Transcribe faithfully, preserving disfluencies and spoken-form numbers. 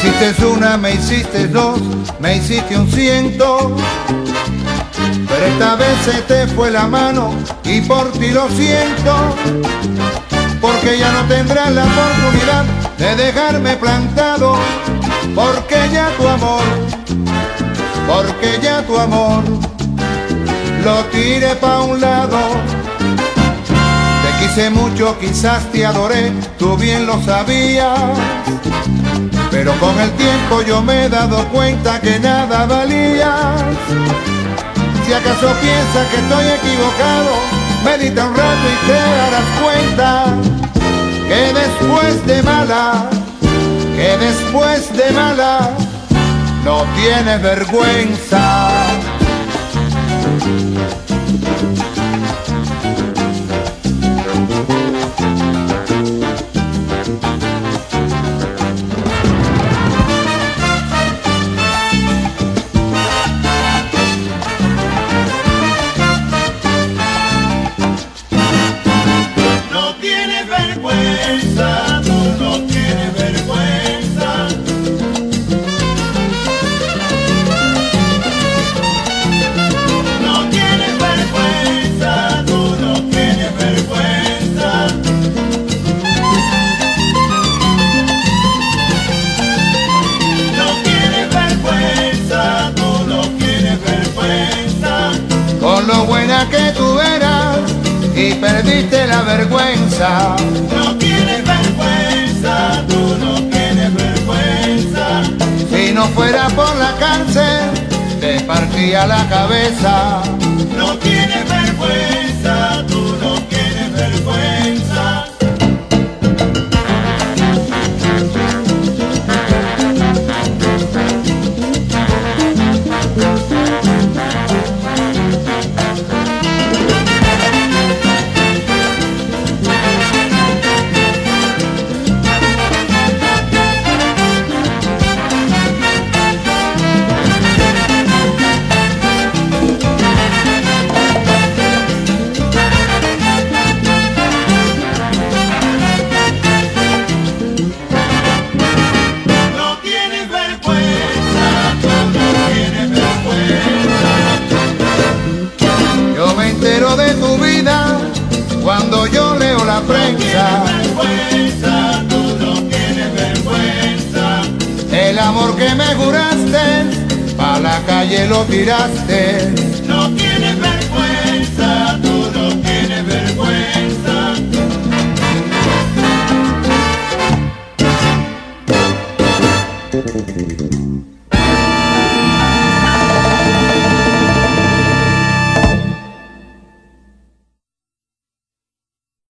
hiciste una, me hiciste dos, me hiciste un ciento. Pero esta vez se te fue la mano y por ti lo siento. Porque ya no tendrás la oportunidad de dejarme plantado. Porque ya tu amor, porque ya tu amor lo tiré pa' un lado. Te quise mucho, quizás te adoré, tú bien lo sabías. Pero con el tiempo yo me he dado cuenta que nada valías. Si acaso piensas que estoy equivocado, medita un rato y te darás cuenta que después de mala, que después de mala, no tienes vergüenza. Con lo buena que tú eras y perdiste la vergüenza. No tienes vergüenza, tú no tienes vergüenza. Si no fuera por la cárcel, te partía la cabeza. No tienes vergüenza, tú no tienes vergüenza. De tu vida cuando yo leo la prensa. No tienes vergüenza, tú no tienes vergüenza. El amor que me juraste pa' la calle lo tiraste. No tienes vergüenza, tú